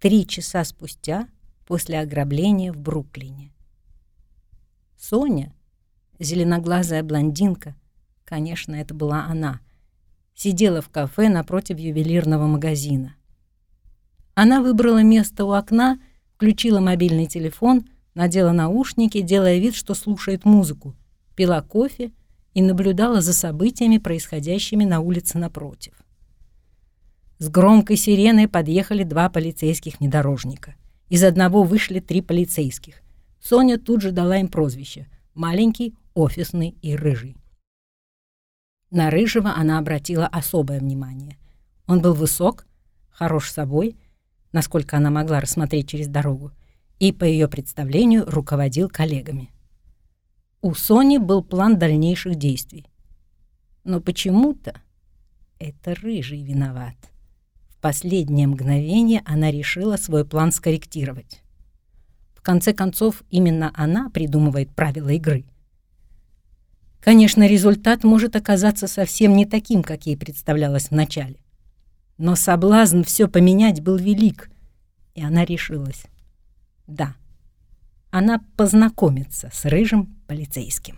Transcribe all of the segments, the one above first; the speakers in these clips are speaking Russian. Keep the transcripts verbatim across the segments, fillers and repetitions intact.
Три часа спустя после ограбления в Бруклине. Соня, зеленоглазая блондинка, конечно, это была она, сидела в кафе напротив ювелирного магазина. Она выбрала место у окна, включила мобильный телефон, надела наушники, делая вид, что слушает музыку, пила кофе и наблюдала за событиями, происходящими на улице напротив. С громкой сиреной подъехали два полицейских внедорожника. Из одного вышли три полицейских. Соня тут же дала им прозвище — маленький, офисный и рыжий. На рыжего она обратила особое внимание. Он был высок, хорош собой, насколько она могла рассмотреть через дорогу, и, по ее представлению, руководил коллегами. У Сони был план дальнейших действий. Но почему-то это рыжий виноват. В последнее мгновение она решила свой план скорректировать. В конце концов, именно она придумывает правила игры. Конечно, результат может оказаться совсем не таким, как ей представлялось вначале. Но соблазн все поменять был велик, и она решилась. Да, она познакомится с рыжим полицейским.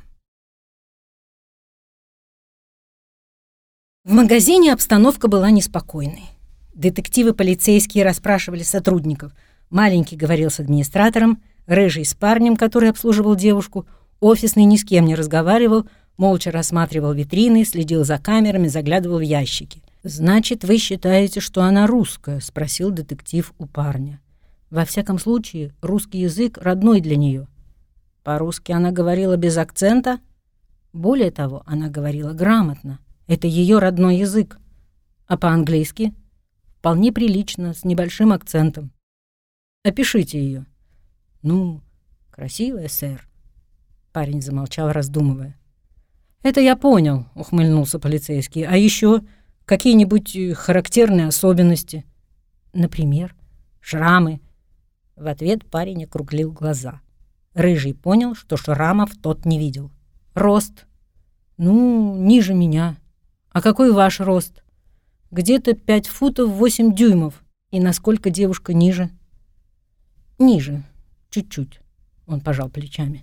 В магазине обстановка была неспокойной. Детективы полицейские расспрашивали сотрудников. Маленький говорил с администратором, рыжий с парнем, который обслуживал девушку, офисный ни с кем не разговаривал, молча рассматривал витрины, следил за камерами, заглядывал в ящики. «Значит, вы считаете, что она русская?» — спросил детектив у парня. «Во всяком случае, русский язык родной для нее». По-русски она говорила без акцента. Более того, она говорила грамотно. Это ее родной язык. А по-английски? Вполне прилично, с небольшим акцентом. Опишите ее. Ну, красивая, сэр. Парень замолчал, раздумывая. Это я понял, ухмыльнулся полицейский. А еще какие-нибудь характерные особенности? Например, шрамы. В ответ парень округлил глаза. Рыжий понял, что шрамов тот не видел. Рост? Ну, ниже меня. А какой ваш рост? Где-то пять футов восемь дюймов. И насколько девушка ниже? Ниже. Чуть-чуть. Он пожал плечами.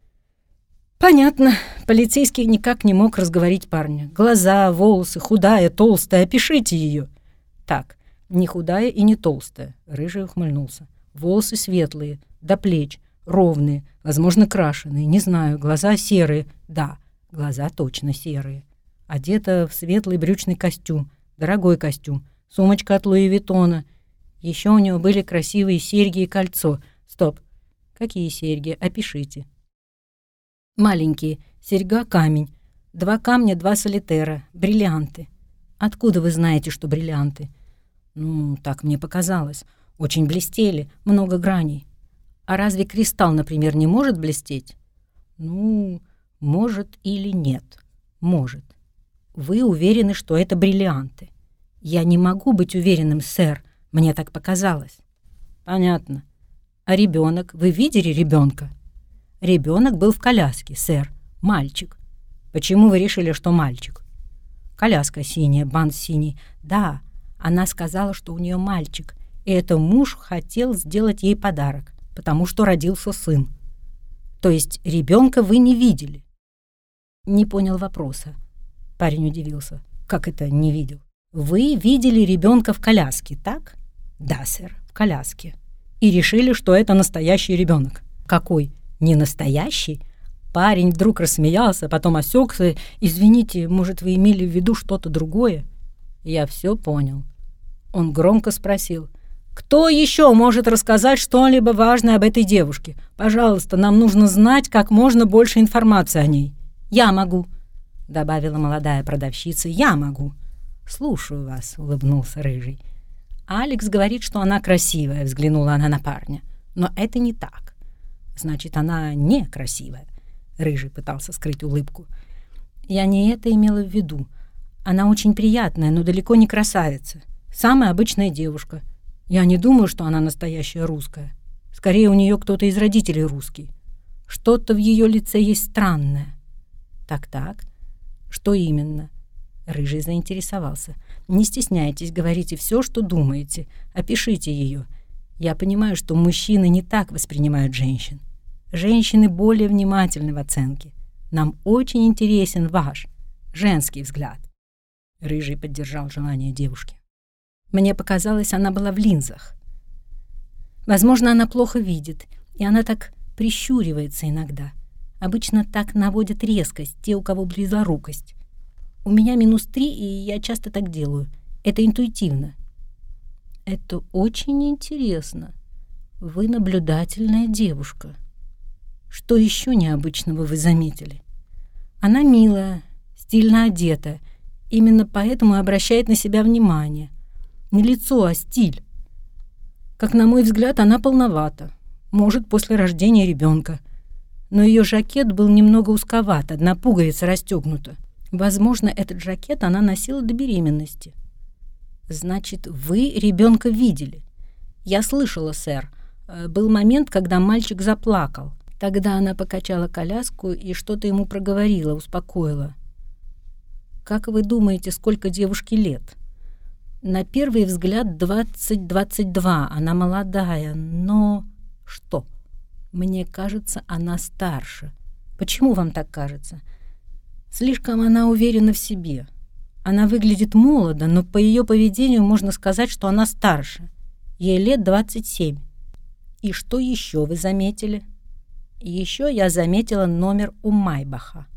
Понятно. Полицейский никак не мог разговорить парня. Глаза, волосы, худая, толстая. Опишите ее. Так, не худая и не толстая. Рыжий ухмыльнулся. Волосы светлые, до плеч, ровные, возможно, крашеные. Не знаю, глаза серые. Да, глаза точно серые. Одета в светлый брючный костюм. Дорогой костюм, сумочка от Луи Виттона. Еще у него были красивые серьги и кольцо. Стоп, какие серьги? Опишите. Маленькие, серьга-камень, два камня, два солитера, бриллианты. Откуда вы знаете, что бриллианты? Ну, так мне показалось. Очень блестели, много граней. А разве кристалл, например, не может блестеть? Ну, может или нет. Может. Вы уверены, что это бриллианты? Я не могу быть уверенным, сэр. Мне так показалось. Понятно. А ребенок? Вы видели ребенка? Ребенок был в коляске, сэр. Мальчик. Почему вы решили, что мальчик? Коляска синяя, бант синий. Да, она сказала, что у нее мальчик. И это муж хотел сделать ей подарок, потому что родился сын. То есть ребенка вы не видели? Не понял вопроса. Парень удивился. Как это не видел? Вы видели ребенка в коляске, так? Да, сэр, в коляске. И решили, что это настоящий ребенок. Какой? Не настоящий? Парень вдруг рассмеялся, потом осекся. Извините, может, вы имели в виду что-то другое? Я все понял. Он громко спросил. Кто еще может рассказать что-либо важное об этой девушке? Пожалуйста, нам нужно знать как можно больше информации о ней. Я могу. — добавила молодая продавщица. «Я могу». «Слушаю вас», — улыбнулся Рыжий. «Алекс говорит, что она красивая», — взглянула она на парня. «Но это не так. Значит, она не красивая». Рыжий пытался скрыть улыбку. «Я не это имела в виду. Она очень приятная, но далеко не красавица. Самая обычная девушка. Я не думаю, что она настоящая русская. Скорее, у нее кто-то из родителей русский. Что-то в ее лице есть странное». «Так-так. Что именно?» Рыжий заинтересовался. «Не стесняйтесь, говорите все, что думаете. Опишите ее. Я понимаю, что мужчины не так воспринимают женщин. Женщины более внимательны в оценке. Нам очень интересен ваш, женский взгляд. Рыжий поддержал желание девушки. Мне показалось, она была в линзах. Возможно, она плохо видит, и она так прищуривается иногда. Обычно так наводят резкость те, у кого близорукость. У меня минус три, и я часто так делаю. Это интуитивно. Это очень интересно. Вы наблюдательная девушка. Что еще необычного вы заметили? Она милая, стильно одета. Именно поэтому обращает на себя внимание. Не лицо, а стиль. Как на мой взгляд, она полновата. Может, после рождения ребенка. Но ее жакет был немного узковат, одна пуговица расстегнута. Возможно, этот жакет она носила до беременности. Значит, вы ребенка видели? Я слышала, сэр. Был момент, когда мальчик заплакал. Тогда она покачала коляску и что-то ему проговорила, успокоила. Как вы думаете, сколько девушке лет? На первый взгляд двадцать-двадцать два. Она молодая, но... Что? Мне кажется, она старше. Почему вам так кажется? Слишком она уверена в себе. Она выглядит молодо, но по ее поведению можно сказать, что она старше. Ей лет двадцать семь. И что еще вы заметили? Еще я заметила номер у Майбаха.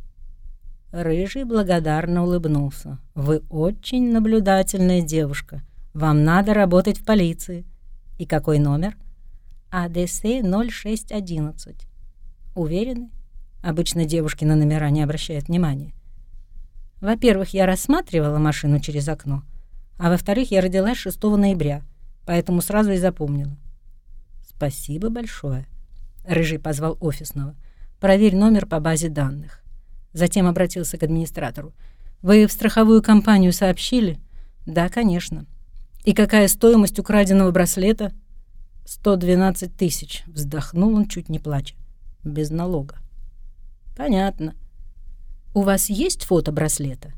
Рыжий благодарно улыбнулся. Вы очень наблюдательная девушка. Вам надо работать в полиции. И какой номер? АДС ноль шесть одиннадцать. Уверены? Обычно девушки на номера не обращают внимания. Во-первых, я рассматривала машину через окно, а во-вторых, я родилась шестого ноября, поэтому сразу и запомнила. Спасибо большое. Рыжий позвал офисного. Проверь номер по базе данных. Затем обратился к администратору. Вы в страховую компанию сообщили? Да, конечно. И какая стоимость украденного браслета? сто двенадцать тысяч. Вздохнул он, чуть не плача. Без налога. Понятно. У вас есть фото браслета?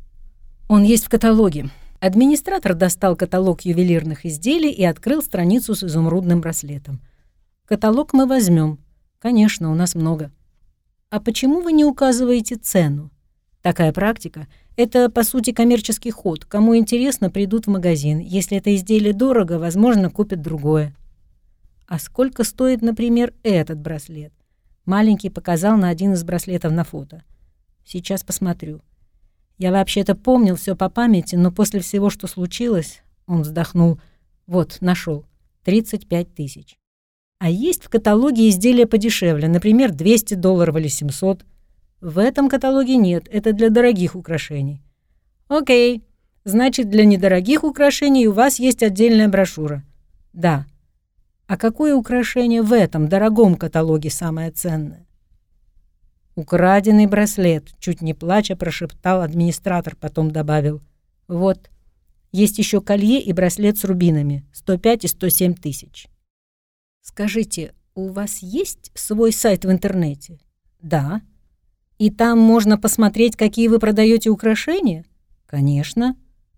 Он есть в каталоге. Администратор достал каталог ювелирных изделий и открыл страницу с изумрудным браслетом. Каталог мы возьмем. Конечно, у нас много. А почему вы не указываете цену? Такая практика — это, по сути, коммерческий ход. Кому интересно, придут в магазин. Если это изделие дорого, возможно, купят другое. А сколько стоит, например, этот браслет? Маленький показал на один из браслетов на фото. Сейчас посмотрю. Я вообще-то помнил все по памяти, но после всего, что случилось, он вздохнул. Вот, нашел. тридцать пять тысяч. А есть в каталоге изделия подешевле, например, двести долларов или семьсот. В этом каталоге нет, это для дорогих украшений. Окей, значит, для недорогих украшений у вас есть отдельная брошюра. Да. А какое украшение в этом дорогом каталоге самое ценное? Украденный браслет, чуть не плача прошептал администратор, потом добавил. Вот, есть еще колье и браслет с рубинами, сто пять и сто семь тысяч. Скажите, у вас есть свой сайт в интернете? Да. И там можно посмотреть, какие вы продаете украшения? Конечно.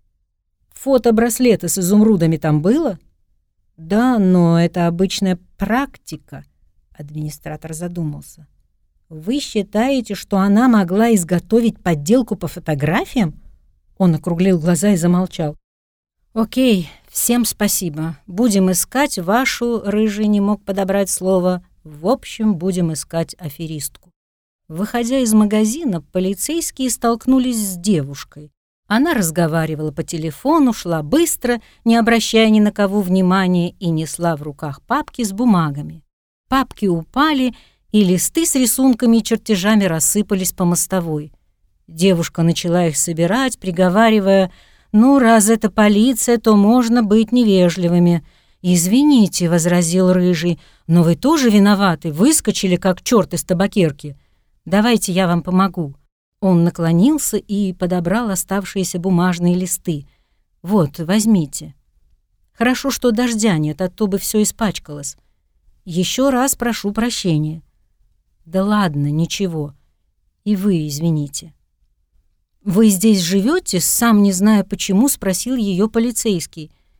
Фото браслета с изумрудами там было? Да, но это обычная практика. Администратор задумался. Вы считаете, что она могла изготовить подделку по фотографиям? Он округлил глаза и замолчал. Окей, всем спасибо. Будем искать вашу, Рыжий не мог подобрать слово. В общем, будем искать аферистку. Выходя из магазина, полицейские столкнулись с девушкой. Она разговаривала по телефону, шла быстро, не обращая ни на кого внимания, и несла в руках папки с бумагами. Папки упали, и листы с рисунками и чертежами рассыпались по мостовой. Девушка начала их собирать, приговаривая: «Ну, раз это полиция, то можно быть невежливыми». «Извините», — возразил Рыжий, — «но вы тоже виноваты, выскочили, как черт из табакерки. Давайте я вам помогу». Он наклонился и подобрал оставшиеся бумажные листы. «Вот, возьмите. Хорошо, что дождя нет, а то бы все испачкалось. Еще раз прошу прощения». «Да ладно, ничего. И вы извините». «Вы здесь живете?» — сам не зная почему, спросил ее полицейский.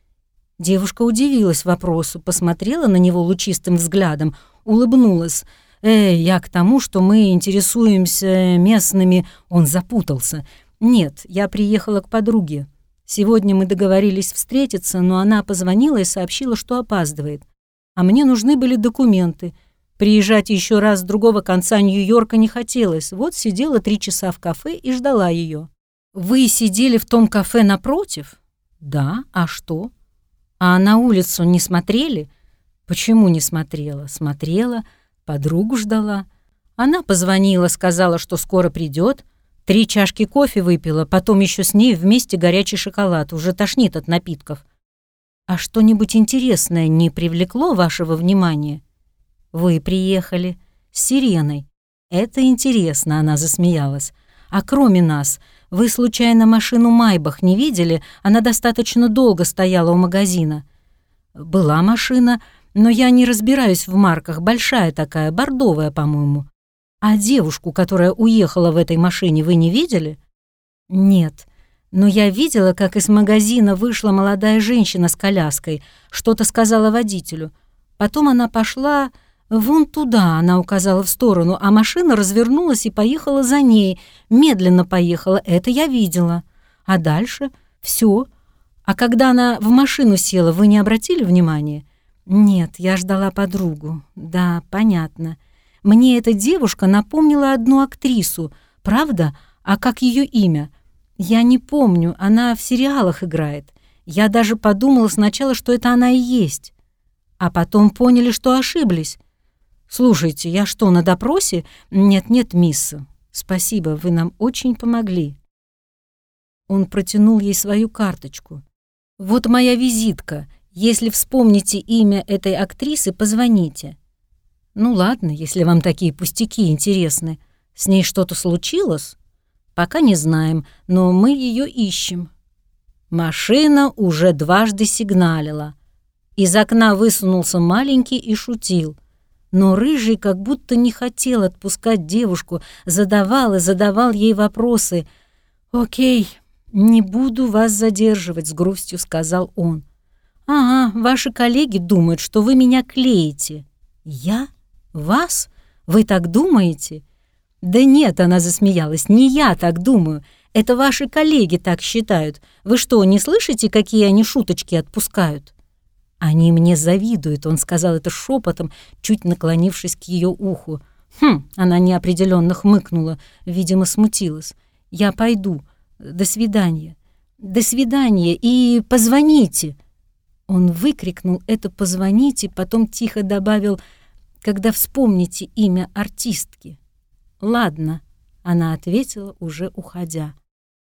Девушка удивилась вопросу, посмотрела на него лучистым взглядом, улыбнулась. «Эй, я к тому, что мы интересуемся местными...» Он запутался. «Нет, я приехала к подруге. Сегодня мы договорились встретиться, но она позвонила и сообщила, что опаздывает. А мне нужны были документы. Приезжать еще раз с другого конца Нью-Йорка не хотелось. Вот сидела три часа в кафе и ждала ее». «Вы сидели в том кафе напротив?» «Да, а что?» «А на улицу не смотрели?» «Почему не смотрела?» «Смотрела, подругу ждала. Она позвонила, сказала, что скоро придет. Три чашки кофе выпила, потом еще с ней вместе горячий шоколад. Уже тошнит от напитков». «А что-нибудь интересное не привлекло вашего внимания?» «Вы приехали с сиреной. Это интересно», — она засмеялась. «А кроме нас, вы случайно машину «Майбах» не видели? Она достаточно долго стояла у магазина». «Была машина, но я не разбираюсь в марках. Большая такая, бордовая, по-моему». «А девушку, которая уехала в этой машине, вы не видели?» «Нет, но я видела, как из магазина вышла молодая женщина с коляской, что-то сказала водителю. Потом она пошла вон туда», — она указала в сторону, «а машина развернулась и поехала за ней, медленно поехала, это я видела. А дальше все. А когда она в машину села, вы не обратили внимания?» «Нет, я ждала подругу». «Да, понятно. Мне эта девушка напомнила одну актрису. Правда? А как ее имя?» «Я не помню, она в сериалах играет. Я даже подумала сначала, что это она и есть. А потом поняли, что ошиблись. Слушайте, я что, на допросе?» «Нет-нет, мисс. Спасибо, вы нам очень помогли». Он протянул ей свою карточку. «Вот моя визитка. Если вспомните имя этой актрисы, позвоните». «Ну ладно, если вам такие пустяки интересны. С ней что-то случилось?» «Пока не знаем, но мы ее ищем». Машина уже дважды сигналила. Из окна высунулся маленький и шутил. Но Рыжий как будто не хотел отпускать девушку, задавал и задавал ей вопросы. «Окей, не буду вас задерживать», — с грустью сказал он. «Ага, ваши коллеги думают, что вы меня клеите». «Я? Вас? Вы так думаете?» «Да нет», — она засмеялась, — «не я так думаю. Это ваши коллеги так считают. Вы что, не слышите, какие они шуточки отпускают?» «Они мне завидуют», — он сказал это шепотом, чуть наклонившись к ее уху. «Хм», — она неопределенно хмыкнула, видимо, смутилась. «Я пойду. До свидания». «До свидания и позвоните». Он выкрикнул это «позвоните», потом тихо добавил «когда вспомните имя артистки». «Ладно», — она ответила, уже уходя.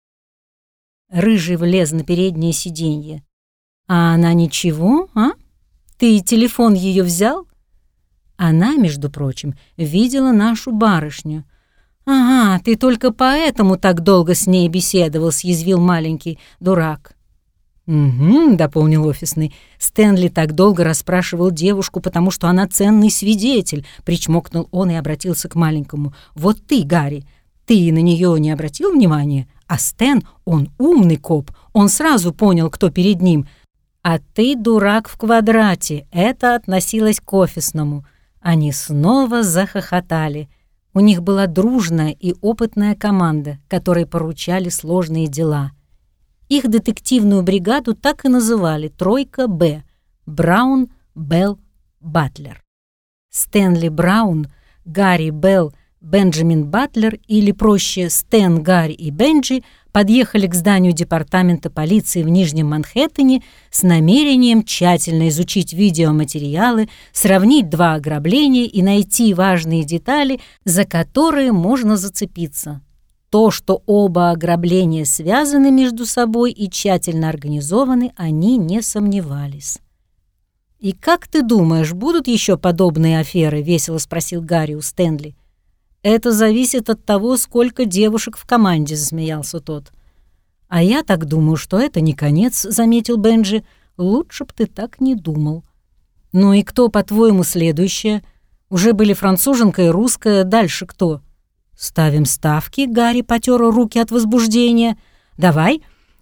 Рыжий влез на переднее сиденье. «А она ничего, а? Ты телефон ее взял?» Она, между прочим, видела нашу барышню. «Ага, ты только поэтому так долго с ней беседовал», — съязвил маленький дурак. «Угу», — дополнил офисный. «Стэнли так долго расспрашивал девушку, потому что она ценный свидетель», — причмокнул он и обратился к маленькому. «Вот ты, Гарри, ты на нее не обратил внимания? А Стэн, он умный коп, он сразу понял, кто перед ним. А ты дурак в квадрате», — это относилось к офисному. Они снова захохотали. У них была дружная и опытная команда, которой поручали сложные дела. Их детективную бригаду так и называли «Тройка Б» — Браун, Белл, Батлер. Стэнли Браун, Гарри Белл, Бенджамин Батлер, или проще Стэн, Гарри и Бенджи, подъехали к зданию департамента полиции в Нижнем Манхэттене с намерением тщательно изучить видеоматериалы, сравнить два ограбления и найти важные детали, за которые можно зацепиться. То, что оба ограбления связаны между собой и тщательно организованы, они не сомневались. «И как ты думаешь, будут еще подобные аферы?» — весело спросил Гарри у Стэнли. «Это зависит от того, сколько девушек в команде», — засмеялся тот. «А я так думаю, что это не конец», — заметил Бенджи. «Лучше б ты так не думал». «Ну и кто, по-твоему, следующая? Уже были француженка и русская, дальше кто?» «Ставим ставки», — Гарри потер руки от возбуждения. «Давай.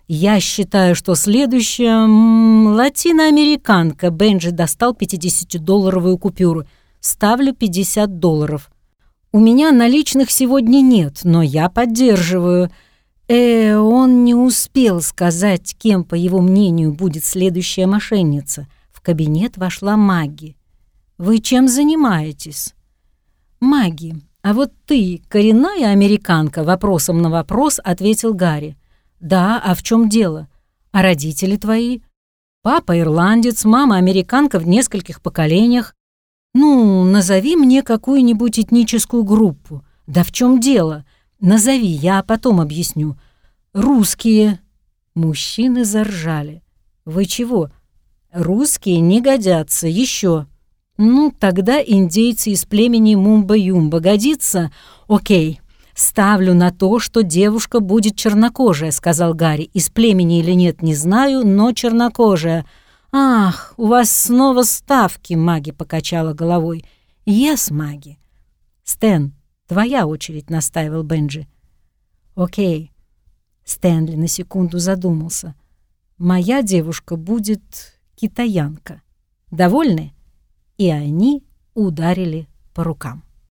Я считаю, что следующая м, латиноамериканка. Бенджи достал пятидесятидолларовую купюру. Ставлю пятьдесят долларов. У меня наличных сегодня нет, но я поддерживаю. Э, он не успел сказать, кем, по его мнению, будет следующая мошенница. В кабинет вошла Магги. «Вы чем занимаетесь?» «Магги, а вот ты коренная американка?» Вопросом на вопрос ответил Гарри. «Да, а в чем дело? А родители твои?» «Папа ирландец, мама американка в нескольких поколениях». «Ну, назови мне какую-нибудь этническую группу». «Да в чем дело? Назови, я потом объясню». «Русские». Мужчины заржали. «Вы чего?» «Русские не годятся. Еще». «Ну, тогда индейцы из племени Мумба-Юмба годится?» «Окей, ставлю на то, что девушка будет чернокожая», — сказал Гарри. «Из племени или нет, не знаю, но чернокожая». «Ах, у вас снова ставки», — Магги покачала головой. «Ес, Магги». «Стэн, твоя очередь», — настаивал Бенджи. «Окей». Стэнли на секунду задумался. «Моя девушка будет китаянка. Довольны?» И они ударили по рукам.